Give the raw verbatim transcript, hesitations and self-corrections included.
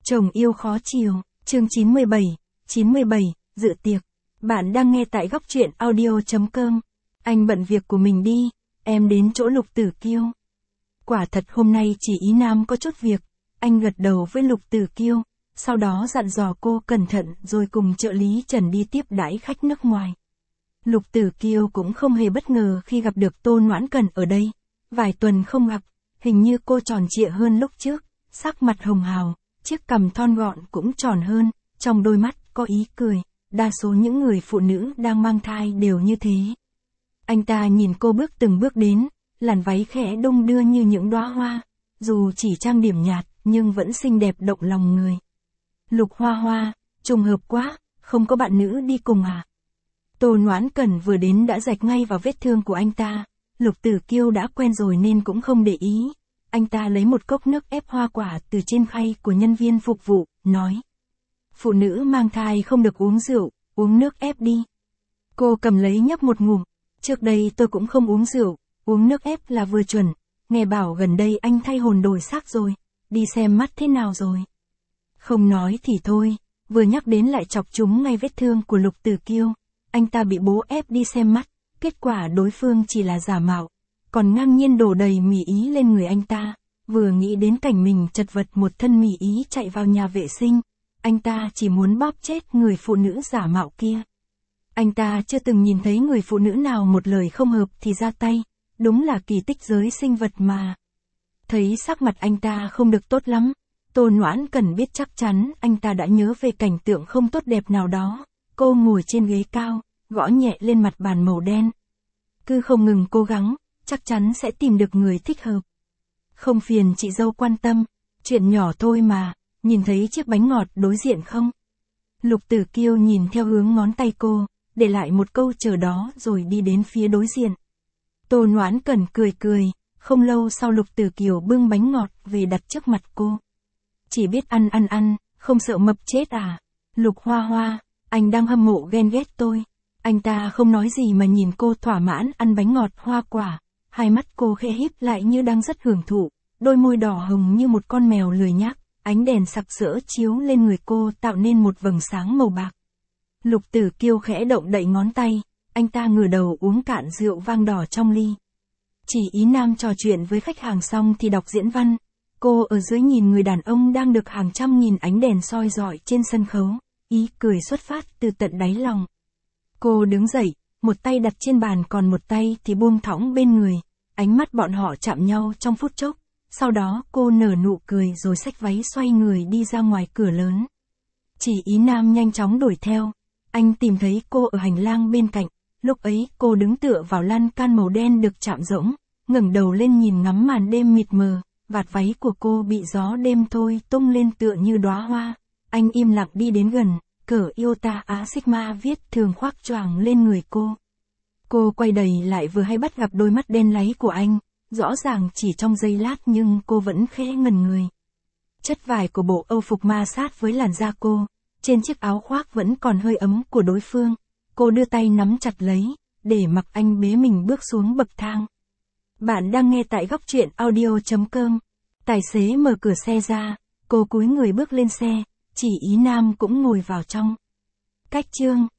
Chồng yêu khó chiều, chương chín mươi bảy, chín mươi bảy, dự tiệc. Bạn đang nghe tại góc truyện audio chấm com. Anh bận việc của mình đi, em đến chỗ Lục Tử Kiêu. Quả thật hôm nay chỉ Ý Nam có chút việc, anh gật đầu với Lục Tử Kiêu, sau đó dặn dò cô cẩn thận rồi cùng trợ lý Trần đi tiếp đãi khách nước ngoài. Lục Tử Kiêu cũng không hề bất ngờ khi gặp được Tô Noãn Cần ở đây. Vài tuần không gặp, hình như cô tròn trịa hơn lúc trước, sắc mặt hồng hào, chiếc cằm thon gọn cũng tròn hơn, trong đôi mắt có ý cười. Đa số những người phụ nữ đang mang thai đều như thế. Anh ta nhìn cô bước từng bước đến, làn váy khẽ đung đưa như những đóa hoa, dù chỉ trang điểm nhạt nhưng vẫn xinh đẹp động lòng người. Lục Hoa Hoa, trùng hợp quá, không có bạn nữ đi cùng à? Tô Noãn Cần vừa đến đã rạch ngay vào vết thương của anh ta. Lục Tử Kiêu đã quen rồi nên cũng không để ý. Anh ta lấy một cốc nước ép hoa quả từ trên khay của nhân viên phục vụ, nói. Phụ nữ mang thai không được uống rượu, uống nước ép đi. Cô cầm lấy nhấp một ngụm. Trước đây tôi cũng không uống rượu, uống nước ép là vừa chuẩn. Nghe bảo gần đây anh thay hồn đổi xác rồi, đi xem mắt thế nào rồi. Không nói thì thôi, vừa nhắc đến lại chọc trúng ngay vết thương của Lục Tử Kiêu. Anh ta bị bố ép đi xem mắt, kết quả đối phương chỉ là giả mạo, còn ngang nhiên đổ đầy mì ý lên người anh ta. Vừa nghĩ đến cảnh mình chật vật một thân mì ý chạy vào nhà vệ sinh, anh ta chỉ muốn bóp chết người phụ nữ giả mạo kia. Anh ta chưa từng nhìn thấy người phụ nữ nào một lời không hợp thì ra tay, đúng là kỳ tích giới sinh vật mà. Thấy sắc mặt anh ta không được tốt lắm, Tô Noãn Cần biết chắc chắn anh ta đã nhớ về cảnh tượng không tốt đẹp nào đó. Cô ngồi trên ghế cao, gõ nhẹ lên mặt bàn màu đen. Cứ không ngừng cố gắng, chắc chắn sẽ tìm được người thích hợp. Không phiền chị dâu quan tâm, chuyện nhỏ thôi mà, nhìn thấy chiếc bánh ngọt đối diện không? Lục Tử Kiêu nhìn theo hướng ngón tay cô, để lại một câu chờ đó rồi đi đến phía đối diện. Tô Noãn Cần cười cười, không lâu sau Lục Tử Kiều bưng bánh ngọt về đặt trước mặt cô. Chỉ biết ăn ăn ăn, không sợ mập chết à? Lục Hoa Hoa, anh đang hâm mộ ghen ghét tôi. Anh ta không nói gì mà nhìn cô thỏa mãn ăn bánh ngọt hoa quả, hai mắt cô khẽ híp lại như đang rất hưởng thụ, đôi môi đỏ hồng như một con mèo lười nhác, ánh đèn sặc sỡ chiếu lên người cô tạo nên một vầng sáng màu bạc. Lục Tử Kiêu khẽ động đậy ngón tay, anh ta ngửa đầu uống cạn rượu vang đỏ trong ly. Chỉ Ý Nam trò chuyện với khách hàng xong thì đọc diễn văn, cô ở dưới nhìn người đàn ông đang được hàng trăm nghìn ánh đèn soi rọi trên sân khấu, ý cười xuất phát từ tận đáy lòng. Cô đứng dậy, một tay đặt trên bàn còn một tay thì buông thõng bên người, ánh mắt bọn họ chạm nhau trong phút chốc, sau đó cô nở nụ cười rồi xách váy xoay người đi ra ngoài cửa lớn. Chỉ Ý Nam nhanh chóng đuổi theo, anh tìm thấy cô ở hành lang bên cạnh, lúc ấy cô đứng tựa vào lan can màu đen được chạm rỗng, ngẩng đầu lên nhìn ngắm màn đêm mịt mờ, vạt váy của cô bị gió đêm thôi tung lên tựa như đóa hoa. Anh im lặng đi đến gần, cờ Iota Á Sigma viết thường khoác choàng lên người cô. Cô quay đầy lại vừa hay bắt gặp đôi mắt đen láy của anh, rõ ràng chỉ trong giây lát nhưng cô vẫn khẽ ngẩn người. Chất vải của bộ âu phục ma sát với làn da cô, trên chiếc áo khoác vẫn còn hơi ấm của đối phương. Cô đưa tay nắm chặt lấy, để mặc anh bế mình bước xuống bậc thang. Bạn đang nghe tại góc truyện audio chấm com. Tài xế mở cửa xe ra, cô cúi người bước lên xe, chỉ Ý Nam cũng ngồi vào trong. Cách chương